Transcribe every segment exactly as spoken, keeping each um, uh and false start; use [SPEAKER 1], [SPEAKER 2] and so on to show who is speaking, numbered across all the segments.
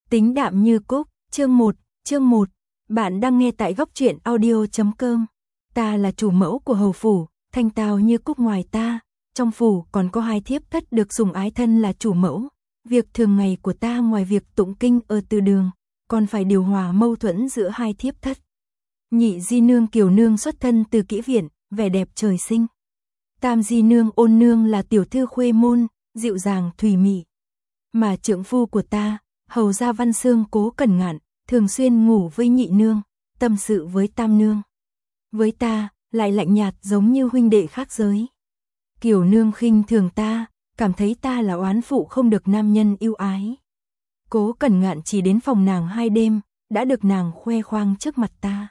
[SPEAKER 1] Tính đạm như cúc, chương một, chương một. Bạn đang nghe tại góc truyện audio chấm com. Ta là chủ mẫu của hầu phủ, thanh tao như cúc ngoài ta, trong phủ còn có hai thiếp thất được sủng ái thân là chủ mẫu. Việc thường ngày của ta ngoài việc tụng kinh ở từ đường, còn phải điều hòa mâu thuẫn giữa hai thiếp thất. Nhị di nương Kiều nương xuất thân từ kỹ viện, vẻ đẹp trời sinh. Tam di nương Ôn nương là tiểu thư khuê môn, dịu dàng thùy mị. Mà trượng phu của ta, hầu gia Văn Xương Cố Cẩn Ngạn, thường xuyên ngủ với nhị nương, tâm sự với tam nương. Với ta, lại lạnh nhạt giống như huynh đệ khác giới. Kiều nương khinh thường ta, cảm thấy ta là oán phụ không được nam nhân yêu ái. Cố Cẩn Ngạn chỉ đến phòng nàng hai đêm, đã được nàng khoe khoang trước mặt ta.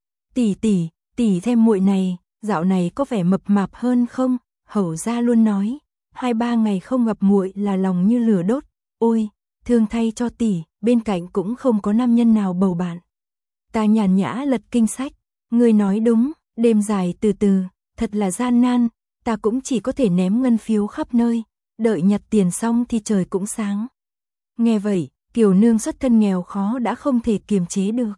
[SPEAKER 1] Tỷ tỷ, tỷ thêm muội này, dạo này có vẻ mập mạp hơn không? Hầu gia luôn nói, hai ba ngày không gặp muội là lòng như lửa đốt. Ôi, thương thay cho tỷ, bên cạnh cũng không có nam nhân nào bầu bạn. Ta nhàn nhã lật kinh sách, ngươi nói đúng, đêm dài từ từ, thật là gian nan, ta cũng chỉ có thể ném ngân phiếu khắp nơi, đợi nhặt tiền xong thì trời cũng sáng. Nghe vậy, Kiều nương xuất thân nghèo khó đã không thể kiềm chế được.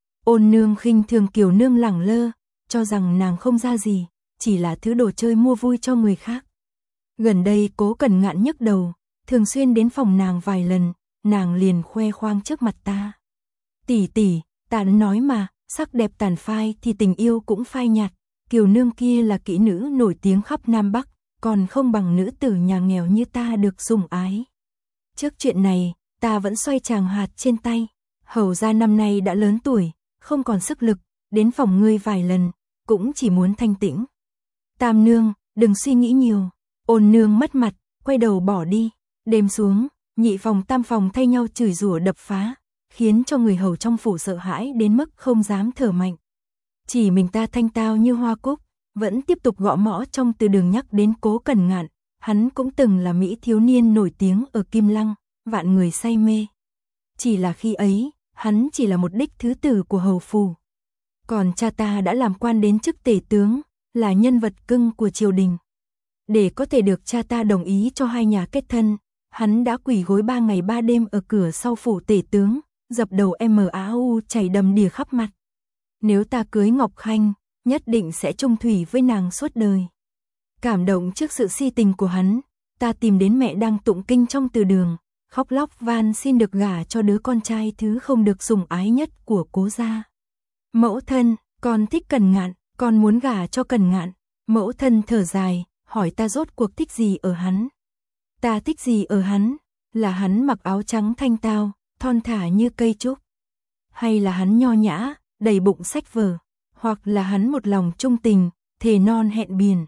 [SPEAKER 1] Ôn nương khinh thường Kiều nương lẳng lơ, cho rằng nàng không ra gì, chỉ là thứ đồ chơi mua vui cho người khác. Gần đây Cố Cẩn Ngạn nhức đầu, thường xuyên đến phòng nàng vài lần, nàng liền khoe khoang trước mặt ta. Tỷ tỷ, ta nói mà, sắc đẹp tàn phai thì tình yêu cũng phai nhạt, Kiều nương kia là kỹ nữ nổi tiếng khắp Nam Bắc, còn không bằng nữ tử nhà nghèo như ta được sủng ái. Trước chuyện này, ta vẫn xoay tràng hạt trên tay, hầu gia năm nay đã lớn tuổi, không còn sức lực, đến phòng ngươi vài lần, cũng chỉ muốn thanh tĩnh. Tam nương, đừng suy nghĩ nhiều. Ôn nương mất mặt, quay đầu bỏ đi. Đêm xuống, nhị phòng tam phòng thay nhau chửi rủa đập phá, khiến cho người hầu trong phủ sợ hãi đến mức không dám thở mạnh. Chỉ mình ta thanh tao như hoa cúc, vẫn tiếp tục gõ mõ trong từ đường nhắc đến Cố Cẩn Ngạn. Hắn cũng từng là mỹ thiếu niên nổi tiếng ở Kim Lăng, vạn người say mê. Chỉ là khi ấy, hắn chỉ là một đích thứ tử của hầu phủ. Còn cha ta đã làm quan đến chức tể tướng, là nhân vật cưng của triều đình. Để có thể được cha ta đồng ý cho hai nhà kết thân, hắn đã quỳ gối ba ngày ba đêm ở cửa sau phủ tể tướng, dập đầu em a u chảy đầm đìa khắp mặt. Nếu ta cưới Ngọc Khanh, nhất định sẽ chung thủy với nàng suốt đời. Cảm động trước sự si tình của hắn, ta tìm đến mẹ đang tụng kinh trong từ đường, khóc lóc van xin được gả cho đứa con trai thứ không được sủng ái nhất của Cố gia. Mẫu thân, con thích Cẩn Ngạn, con muốn gả cho Cẩn Ngạn. Mẫu thân thở dài, hỏi ta rốt cuộc thích gì ở hắn. Ta thích gì ở hắn? Là hắn mặc áo trắng thanh tao, thon thả như cây trúc. Hay là hắn nho nhã, đầy bụng sách vở. Hoặc là hắn một lòng trung tình, thề non hẹn biển.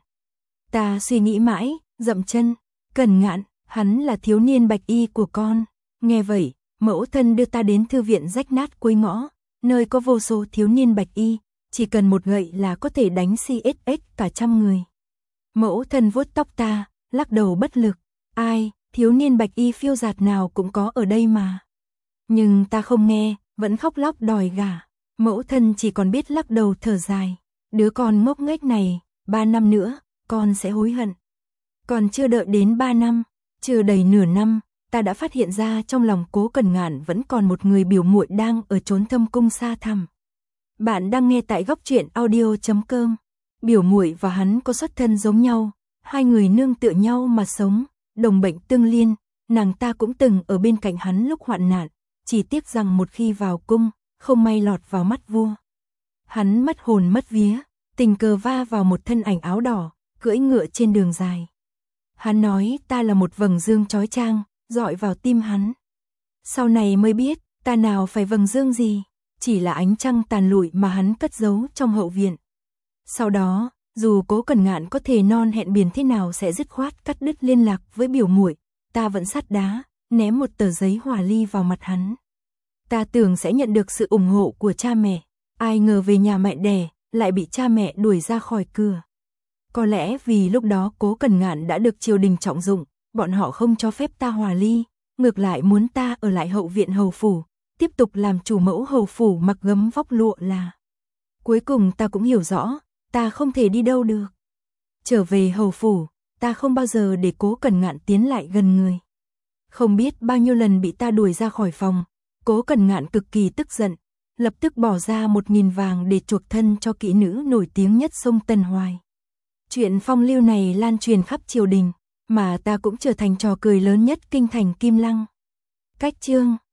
[SPEAKER 1] Ta suy nghĩ mãi, dậm chân. Cẩn Ngạn, hắn là thiếu niên bạch y của con. Nghe vậy, mẫu thân đưa ta đến thư viện rách nát cuối ngõ, nơi có vô số thiếu niên bạch y, chỉ cần một gậy là có thể đánh xê ét ét cả trăm người. Mẫu thân vuốt tóc ta, lắc đầu bất lực. Ai, thiếu niên bạch y phiêu giạt nào cũng có ở đây mà. Nhưng ta không nghe, vẫn khóc lóc đòi gả. Mẫu thân chỉ còn biết lắc đầu thở dài. Đứa con ngốc nghếch này, ba năm nữa, con sẽ hối hận. Còn chưa đợi đến ba năm, chưa đầy nửa năm, ta đã phát hiện ra trong lòng Cố Cẩn Ngạn vẫn còn một người biểu muội đang ở chốn thâm cung xa thẳm. Bạn đang nghe tại góc truyện audio chấm com. Biểu muội và hắn có xuất thân giống nhau, hai người nương tựa nhau mà sống, đồng bệnh tương liên, nàng ta cũng từng ở bên cạnh hắn lúc hoạn nạn, chỉ tiếc rằng một khi vào cung, không may lọt vào mắt vua. Hắn mất hồn mất vía, tình cờ va vào một thân ảnh áo đỏ, cưỡi ngựa trên đường dài. Hắn nói ta là một vầng dương chói chang, dọi vào tim hắn. Sau này mới biết, ta nào phải vầng dương gì, chỉ là ánh trăng tàn lụi mà hắn cất giấu trong hậu viện. Sau đó, dù Cố Cẩn Ngạn có thề non hẹn biển thế nào sẽ dứt khoát cắt đứt liên lạc với biểu muội, ta vẫn sắt đá, ném một tờ giấy hỏa ly vào mặt hắn. Ta tưởng sẽ nhận được sự ủng hộ của cha mẹ, ai ngờ về nhà mẹ đẻ, lại bị cha mẹ đuổi ra khỏi cửa. Có lẽ vì lúc đó Cố Cẩn Ngạn đã được triều đình trọng dụng, bọn họ không cho phép ta hòa ly, ngược lại muốn ta ở lại hậu viện hầu phủ, tiếp tục làm chủ mẫu hầu phủ mặc gấm vóc lụa là. Cuối cùng ta cũng hiểu rõ, ta không thể đi đâu được. Trở về hầu phủ, ta không bao giờ để Cố Cẩn Ngạn tiến lại gần người. Không biết bao nhiêu lần bị ta đuổi ra khỏi phòng, Cố Cẩn Ngạn cực kỳ tức giận, lập tức bỏ ra một nghìn vàng để chuộc thân cho kỹ nữ nổi tiếng nhất sông Tân Hoài. Chuyện phong lưu này lan truyền khắp triều đình, mà ta cũng trở thành trò cười lớn nhất kinh thành Kim Lăng. Cách chương